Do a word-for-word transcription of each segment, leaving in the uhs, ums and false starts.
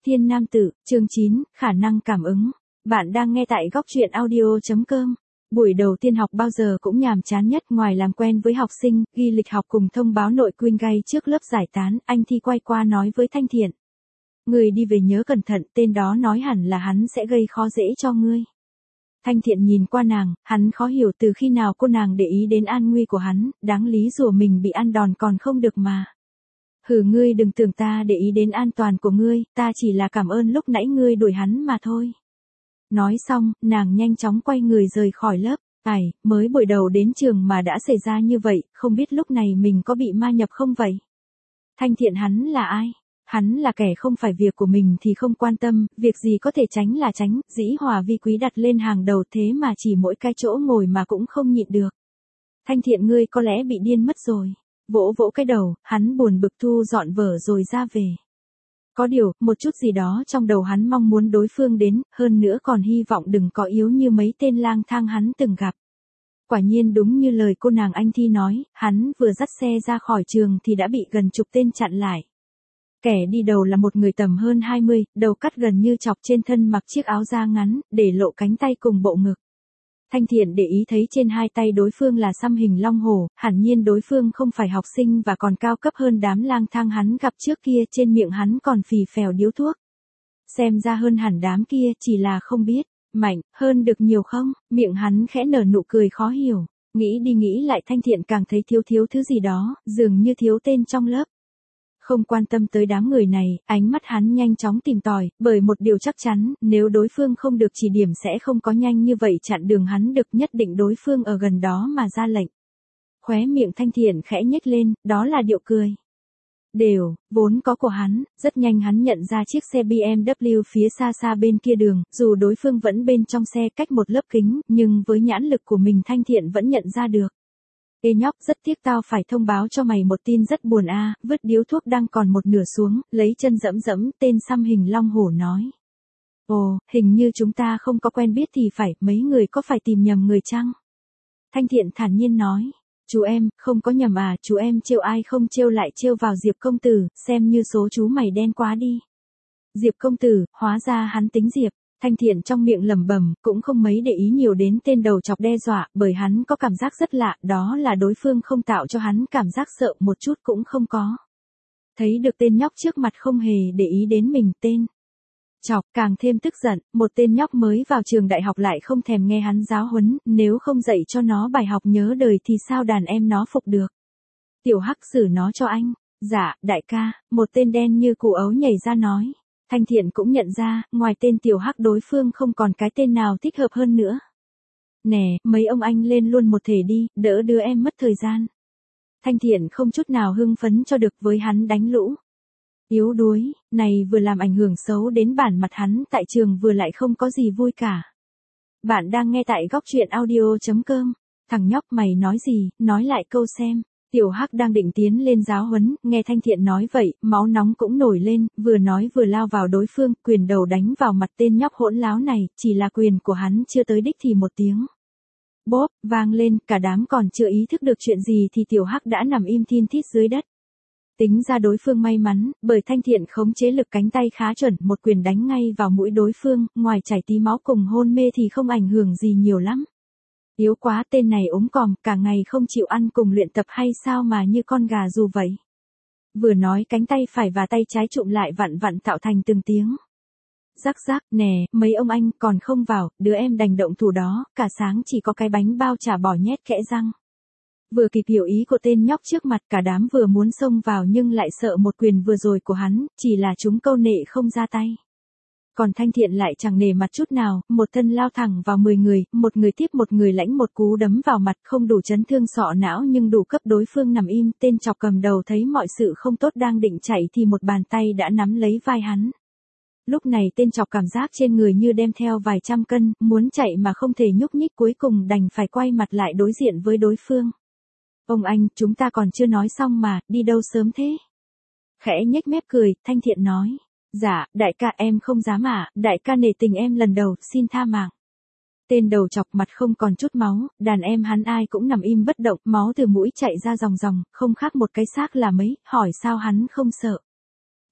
Thiên Nam Tử, chương chín, khả năng cảm ứng. Bạn đang nghe tại góc truyện audio.com. Buổi đầu tiên học bao giờ cũng nhàm chán nhất, ngoài làm quen với học sinh, ghi lịch học cùng thông báo nội quy gay trước lớp giải tán, anh Thi quay qua nói với Thanh Thiện. Người đi về nhớ cẩn thận, tên đó nói hẳn là hắn sẽ gây khó dễ cho ngươi. Thanh Thiện nhìn qua nàng, hắn khó hiểu từ khi nào cô nàng để ý đến an nguy của hắn, đáng lý rủa mình bị ăn đòn còn không được mà. Hừ, ngươi đừng tưởng ta để ý đến an toàn của ngươi, ta chỉ là cảm ơn lúc nãy ngươi đuổi hắn mà thôi. Nói xong, nàng nhanh chóng quay người rời khỏi lớp. Ai, mới buổi đầu đến trường mà đã xảy ra như vậy, không biết lúc này mình có bị ma nhập không vậy? Thanh Thiện hắn là ai? Hắn là kẻ không phải việc của mình thì không quan tâm, việc gì có thể tránh là tránh, dĩ hòa vi quý đặt lên hàng đầu thế mà chỉ mỗi cái chỗ ngồi mà cũng không nhịn được. Thanh Thiện, ngươi có lẽ bị điên mất rồi. Vỗ vỗ cái đầu, hắn buồn bực thu dọn vở rồi ra về. Có điều, một chút gì đó trong đầu hắn mong muốn đối phương đến, hơn nữa còn hy vọng đừng có yếu như mấy tên lang thang hắn từng gặp. Quả nhiên đúng như lời cô nàng anh Thi nói, hắn vừa dắt xe ra khỏi trường thì đã bị gần chục tên chặn lại. Kẻ đi đầu là một người tầm hơn hai mươi, đầu cắt gần như chọc, trên thân mặc chiếc áo da ngắn, để lộ cánh tay cùng bộ ngực. Thanh Thiện để ý thấy trên hai tay đối phương là xăm hình long hổ, hẳn nhiên đối phương không phải học sinh và còn cao cấp hơn đám lang thang hắn gặp trước kia, trên miệng hắn còn phì phèo điếu thuốc. Xem ra hơn hẳn đám kia, chỉ là không biết, mạnh, hơn được nhiều không, miệng hắn khẽ nở nụ cười khó hiểu, nghĩ đi nghĩ lại Thanh Thiện càng thấy thiếu thiếu thứ gì đó, dường như thiếu tên trong lớp. Không quan tâm tới đám người này, ánh mắt hắn nhanh chóng tìm tòi, bởi một điều chắc chắn, nếu đối phương không được chỉ điểm sẽ không có nhanh như vậy chặn đường hắn được, nhất định đối phương ở gần đó mà ra lệnh. Khóe miệng Thanh Thiện khẽ nhếch lên, đó là điệu cười đều, vốn có của hắn, rất nhanh hắn nhận ra chiếc xe bê em vê phía xa xa bên kia đường, dù đối phương vẫn bên trong xe cách một lớp kính, nhưng với nhãn lực của mình Thanh Thiện vẫn nhận ra được. Ê nhóc, rất tiếc tao phải thông báo cho mày một tin rất buồn a, à, vứt điếu thuốc đang còn một nửa xuống, lấy chân dẫm dẫm, tên xăm hình long hổ nói. Ồ, hình như chúng ta không có quen biết thì phải, mấy người có phải tìm nhầm người chăng? Thanh Thiện thản nhiên nói. Chú em, không có nhầm à, chú em trêu ai không trêu lại trêu vào Diệp công tử, xem như số chú mày đen quá đi. Diệp công tử, hóa ra hắn tính Diệp. Thanh Thiện trong miệng lẩm bẩm, cũng không mấy để ý nhiều đến tên đầu chọc đe dọa, bởi hắn có cảm giác rất lạ, đó là đối phương không tạo cho hắn cảm giác sợ một chút cũng không có. Thấy được tên nhóc trước mặt không hề để ý đến mình, tên chọc càng thêm tức giận, một tên nhóc mới vào trường đại học lại không thèm nghe hắn giáo huấn, nếu không dạy cho nó bài học nhớ đời thì sao đàn em nó phục được. Tiểu Hắc xử nó cho anh. Dạ, đại ca, một tên đen như củ ấu nhảy ra nói. Thanh Thiện cũng nhận ra, ngoài tên Tiểu Hắc đối phương không còn cái tên nào thích hợp hơn nữa. Nè, mấy ông anh lên luôn một thể đi, đỡ đứa em mất thời gian. Thanh Thiện không chút nào hưng phấn cho được với hắn đánh lũ. Yếu đuối, này vừa làm ảnh hưởng xấu đến bản mặt hắn tại trường vừa lại không có gì vui cả. Bạn đang nghe tại góc truyện audio.com. Thằng nhóc mày nói gì, nói lại câu xem. Tiểu Hắc đang định tiến lên giáo huấn, nghe Thanh Thiện nói vậy, máu nóng cũng nổi lên, vừa nói vừa lao vào đối phương, quyền đầu đánh vào mặt tên nhóc hỗn láo này, chỉ là quyền của hắn chưa tới đích thì một tiếng bốp vang lên, cả đám còn chưa ý thức được chuyện gì thì Tiểu Hắc đã nằm im thin thít dưới đất. Tính ra đối phương may mắn, bởi Thanh Thiện khống chế lực cánh tay khá chuẩn, một quyền đánh ngay vào mũi đối phương, ngoài chảy tí máu cùng hôn mê thì không ảnh hưởng gì nhiều lắm. Yếu quá, tên này ốm còm, cả ngày không chịu ăn cùng luyện tập hay sao mà như con gà dù vậy. Vừa nói cánh tay phải và tay trái trụm lại vặn vặn tạo thành từng tiếng. Rắc rắc, nè, mấy ông anh còn không vào, đứa em đành động thủ đó, cả sáng chỉ có cái bánh bao chả bỏ nhét kẽ răng. Vừa kịp hiểu ý của tên nhóc trước mặt, cả đám vừa muốn xông vào nhưng lại sợ một quyền vừa rồi của hắn, chỉ là chúng câu nệ không ra tay. Còn Thanh Thiện lại chẳng nể mặt chút nào, một thân lao thẳng vào mười người, một người tiếp một người lãnh một cú đấm vào mặt, không đủ chấn thương sọ não nhưng đủ cấp đối phương nằm im. Tên chọc cầm đầu thấy mọi sự không tốt đang định chạy thì một bàn tay đã nắm lấy vai hắn. Lúc này tên chọc cảm giác trên người như đem theo vài trăm cân, muốn chạy mà không thể nhúc nhích, cuối cùng đành phải quay mặt lại đối diện với đối phương. Ông anh, chúng ta còn chưa nói xong mà, đi đâu sớm thế? Khẽ nhếch mép cười, Thanh Thiện nói. Dạ, đại ca em không dám ạ, à, đại ca nể tình em lần đầu, xin tha mạng. Tên đầu chọc mặt không còn chút máu, đàn em hắn ai cũng nằm im bất động, máu từ mũi chạy ra ròng ròng, không khác một cái xác là mấy, hỏi sao hắn không sợ.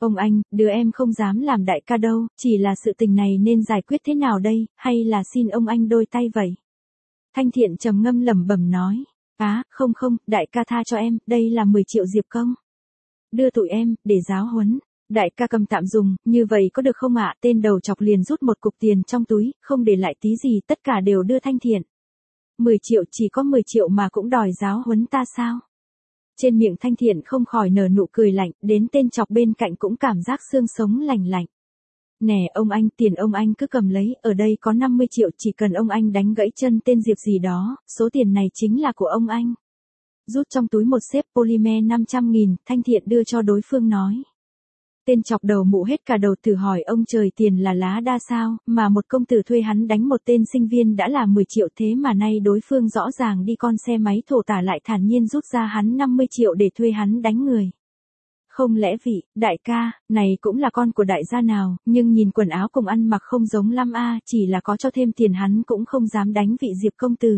Ông anh, đứa em không dám làm đại ca đâu, chỉ là sự tình này nên giải quyết thế nào đây, hay là xin ông anh đôi tay vậy? Thanh Thiện trầm ngâm lẩm bẩm nói. Á, không không, đại ca tha cho em, đây là mười triệu diệp công. Đưa tụi em, để giáo huấn. Đại ca cầm tạm dùng, như vậy có được không ạ? Tên đầu chọc liền rút một cục tiền trong túi, không để lại tí gì, tất cả đều đưa Thanh Thiện. mười triệu, chỉ có mười triệu mà cũng đòi giáo huấn ta sao? Trên miệng Thanh Thiện không khỏi nở nụ cười lạnh, đến tên chọc bên cạnh cũng cảm giác xương sống lành lạnh. Nè ông anh, tiền ông anh cứ cầm lấy, ở đây có năm mươi triệu, chỉ cần ông anh đánh gãy chân tên Diệp gì đó, số tiền này chính là của ông anh. Rút trong túi một xếp polymer năm trăm nghìn, Thanh Thiện đưa cho đối phương nói. Tên chọc đầu mụ hết cả đầu, thử hỏi ông trời, tiền là lá đa sao, mà một công tử thuê hắn đánh một tên sinh viên đã là mười triệu, thế mà nay đối phương rõ ràng đi con xe máy thổ tả lại thản nhiên rút ra hắn năm mươi triệu để thuê hắn đánh người. Không lẽ vị, đại ca, này cũng là con của đại gia nào, nhưng nhìn quần áo cùng ăn mặc không giống lắm a, chỉ là có cho thêm tiền hắn cũng không dám đánh vị Diệp công tử.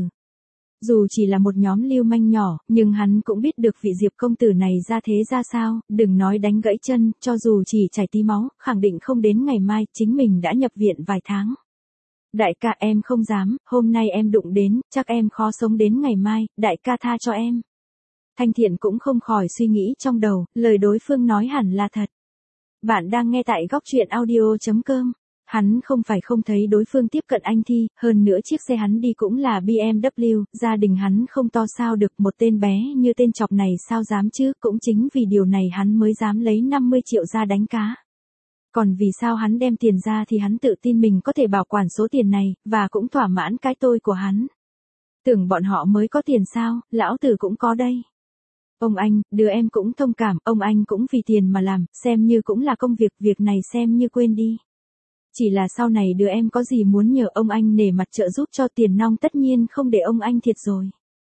Dù chỉ là một nhóm lưu manh nhỏ, nhưng hắn cũng biết được vị Diệp công tử này ra thế ra sao, đừng nói đánh gãy chân, cho dù chỉ chảy tí máu, khẳng định không đến ngày mai, chính mình đã nhập viện vài tháng. Đại ca em không dám, hôm nay em đụng đến, chắc em khó sống đến ngày mai, đại ca tha cho em. Thanh Thiện cũng không khỏi suy nghĩ trong đầu, lời đối phương nói hẳn là thật. Bạn đang nghe tại góc truyện audio chấm com. Hắn không phải không thấy đối phương tiếp cận anh Thi, hơn nữa chiếc xe hắn đi cũng là bê em vê, gia đình hắn không to sao được, một tên bé như tên chọc này sao dám chứ, cũng chính vì điều này hắn mới dám lấy năm mươi triệu ra đánh cá. Còn vì sao hắn đem tiền ra thì hắn tự tin mình có thể bảo quản số tiền này, và cũng thỏa mãn cái tôi của hắn. Tưởng bọn họ mới có tiền sao, lão tử cũng có đây. Ông anh, đứa em cũng thông cảm, ông anh cũng vì tiền mà làm, xem như cũng là công việc, việc này xem như quên đi. Chỉ là sau này đứa em có gì muốn nhờ ông anh nể mặt trợ giúp cho tiền nong, tất nhiên không để ông anh thiệt rồi.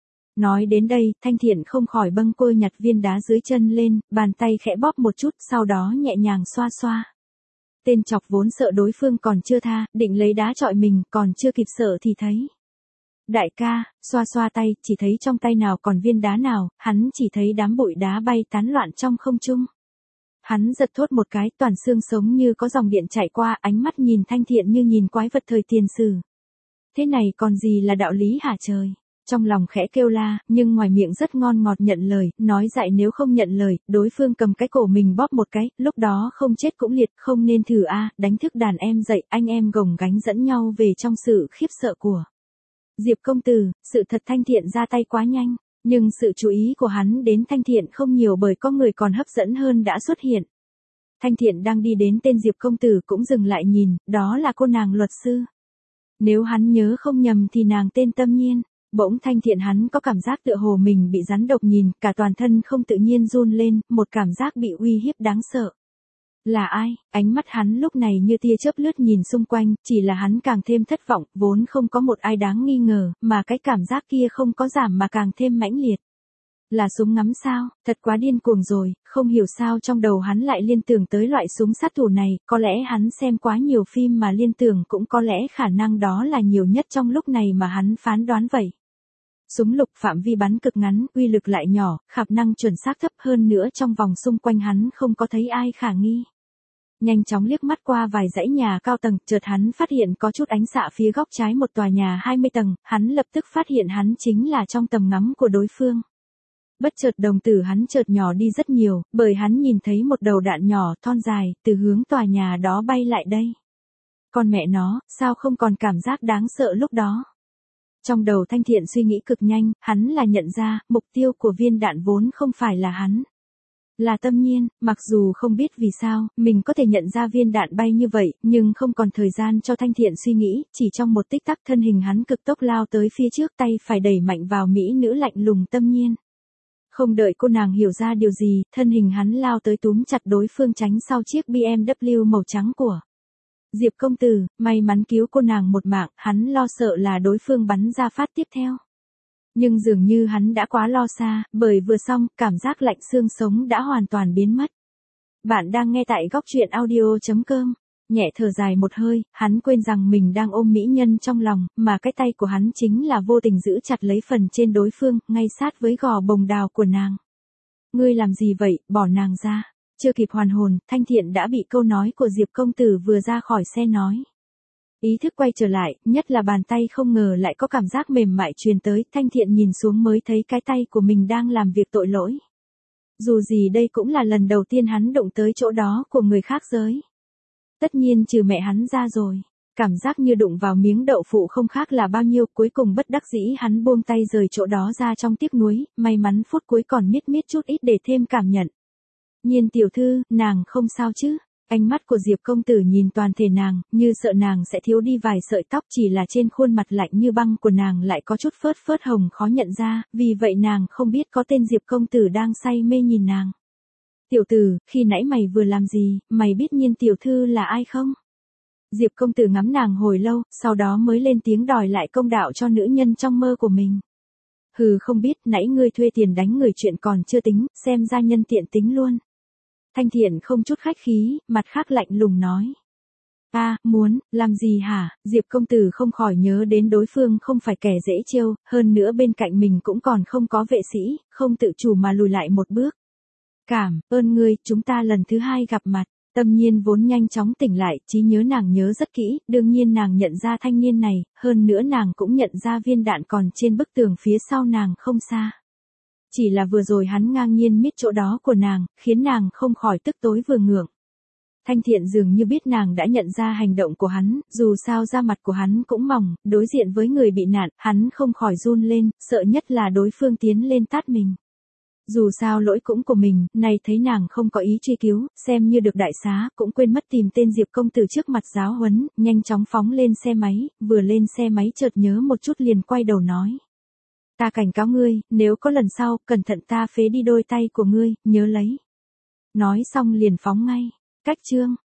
Nói đến đây, Thanh Thiện không khỏi bâng quơ nhặt viên đá dưới chân lên, bàn tay khẽ bóp một chút, sau đó nhẹ nhàng xoa xoa. Tên chọc vốn sợ đối phương còn chưa tha, định lấy đá chọi mình, còn chưa kịp sợ thì thấy. Đại ca, xoa xoa tay, chỉ thấy trong tay nào còn viên đá nào, hắn chỉ thấy đám bụi đá bay tán loạn trong không trung. Hắn giật thốt một cái, toàn xương sống như có dòng điện chạy qua, ánh mắt nhìn Thanh Thiện như nhìn quái vật thời tiền sử. Thế này còn gì là đạo lý hả trời? Trong lòng khẽ kêu la, nhưng ngoài miệng rất ngon ngọt nhận lời, nói dại nếu không nhận lời, đối phương cầm cái cổ mình bóp một cái, lúc đó không chết cũng liệt, không nên thử a, đánh thức đàn em dậy, anh em gồng gánh dẫn nhau về trong sự khiếp sợ của Diệp công tử. Sự thật Thanh Thiện ra tay quá nhanh. Nhưng sự chú ý của hắn đến Thanh Thiện không nhiều, bởi có người còn hấp dẫn hơn đã xuất hiện. Thanh Thiện đang đi đến tên Diệp công tử cũng dừng lại nhìn, đó là cô nàng luật sư. Nếu hắn nhớ không nhầm thì nàng tên Tâm Nhiên. Bỗng Thanh Thiện hắn có cảm giác tựa hồ mình bị rắn độc nhìn, cả toàn thân không tự nhiên run lên, một cảm giác bị uy hiếp đáng sợ. Là ai? Ánh mắt hắn lúc này như tia chớp lướt nhìn xung quanh, chỉ là hắn càng thêm thất vọng, vốn không có một ai đáng nghi ngờ, mà cái cảm giác kia không có giảm mà càng thêm mãnh liệt. Là súng ngắm sao? Thật quá điên cuồng rồi, không hiểu sao trong đầu hắn lại liên tưởng tới loại súng sát thủ này, có lẽ hắn xem quá nhiều phim mà liên tưởng, cũng có lẽ khả năng đó là nhiều nhất trong lúc này mà hắn phán đoán vậy. Súng lục phạm vi bắn cực ngắn, uy lực lại nhỏ, khả năng chuẩn xác thấp hơn nữa, trong vòng xung quanh hắn không có thấy ai khả nghi. Nhanh chóng liếc mắt qua vài dãy nhà cao tầng, chợt hắn phát hiện có chút ánh xạ phía góc trái một tòa nhà hai mươi tầng, hắn lập tức phát hiện hắn chính là trong tầm ngắm của đối phương. Bất chợt đồng tử hắn chợt nhỏ đi rất nhiều, bởi hắn nhìn thấy một đầu đạn nhỏ, thon dài, từ hướng tòa nhà đó bay lại đây. Con mẹ nó, sao không còn cảm giác đáng sợ lúc đó? Trong đầu Thanh Thiện suy nghĩ cực nhanh, hắn là nhận ra, mục tiêu của viên đạn vốn không phải là hắn. Là Tâm Nhiên, mặc dù không biết vì sao, mình có thể nhận ra viên đạn bay như vậy, nhưng không còn thời gian cho Thanh Thiện suy nghĩ, chỉ trong một tích tắc thân hình hắn cực tốc lao tới phía trước, tay phải đẩy mạnh vào mỹ nữ lạnh lùng Tâm Nhiên. Không đợi cô nàng hiểu ra điều gì, thân hình hắn lao tới túm chặt đối phương tránh sau chiếc bê em vê màu trắng của Diệp công tử, may mắn cứu cô nàng một mạng, hắn lo sợ là đối phương bắn ra phát tiếp theo. Nhưng dường như hắn đã quá lo xa, bởi vừa xong, cảm giác lạnh xương sống đã hoàn toàn biến mất. Bạn đang nghe tại góc truyện audio chấm com. Nhẹ thở dài một hơi, hắn quên rằng mình đang ôm mỹ nhân trong lòng, mà cái tay của hắn chính là vô tình giữ chặt lấy phần trên đối phương, ngay sát với gò bồng đào của nàng. Ngươi làm gì vậy, bỏ nàng ra. Chưa kịp hoàn hồn, Thanh Thiện đã bị câu nói của Diệp công tử vừa ra khỏi xe nói. Ý thức quay trở lại, nhất là bàn tay không ngờ lại có cảm giác mềm mại truyền tới, Thanh Thiện nhìn xuống mới thấy cái tay của mình đang làm việc tội lỗi. Dù gì đây cũng là lần đầu tiên hắn đụng tới chỗ đó của người khác giới. Tất nhiên trừ mẹ hắn ra rồi. Cảm giác như đụng vào miếng đậu phụ không khác là bao nhiêu, cuối cùng bất đắc dĩ hắn buông tay rời chỗ đó ra trong tiếc nuối, may mắn phút cuối còn miết miết chút ít để thêm cảm nhận. Nhiên tiểu thư, nàng không sao chứ? Ánh mắt của Diệp công tử nhìn toàn thể nàng, như sợ nàng sẽ thiếu đi vài sợi tóc, chỉ là trên khuôn mặt lạnh như băng của nàng lại có chút phớt phớt hồng khó nhận ra, vì vậy nàng không biết có tên Diệp công tử đang say mê nhìn nàng. Tiểu tử, khi nãy mày vừa làm gì, mày biết Nhiên tiểu thư là ai không? Diệp công tử ngắm nàng hồi lâu, sau đó mới lên tiếng đòi lại công đạo cho nữ nhân trong mơ của mình. Hừ, không biết, nãy ngươi thuê tiền đánh người chuyện còn chưa tính, xem ra nhân tiện tính luôn. Thanh Thiện không chút khách khí, mặt khác lạnh lùng nói. A, à, muốn, làm gì hả? Diệp công tử không khỏi nhớ đến đối phương không phải kẻ dễ trêu, hơn nữa bên cạnh mình cũng còn không có vệ sĩ, không tự chủ mà lùi lại một bước. Cảm ơn ngươi, chúng ta lần thứ hai gặp mặt. Tâm Nhiên vốn nhanh chóng tỉnh lại, trí nhớ nàng nhớ rất kỹ, đương nhiên nàng nhận ra thanh niên này, hơn nữa nàng cũng nhận ra viên đạn còn trên bức tường phía sau nàng không xa. Chỉ là vừa rồi hắn ngang nhiên miết chỗ đó của nàng, khiến nàng không khỏi tức tối vừa ngượng. Thanh Thiện dường như biết nàng đã nhận ra hành động của hắn, dù sao da mặt của hắn cũng mỏng, đối diện với người bị nạn, hắn không khỏi run lên, sợ nhất là đối phương tiến lên tát mình. Dù sao lỗi cũng của mình, này thấy nàng không có ý truy cứu, xem như được đại xá, cũng quên mất tìm tên Diệp công tử trước mặt giáo huấn, nhanh chóng phóng lên xe máy, vừa lên xe máy chợt nhớ một chút liền quay đầu nói. Ta cảnh cáo ngươi, nếu có lần sau, cẩn thận ta phế đi đôi tay của ngươi, nhớ lấy. Nói xong liền phóng ngay. Cách chương.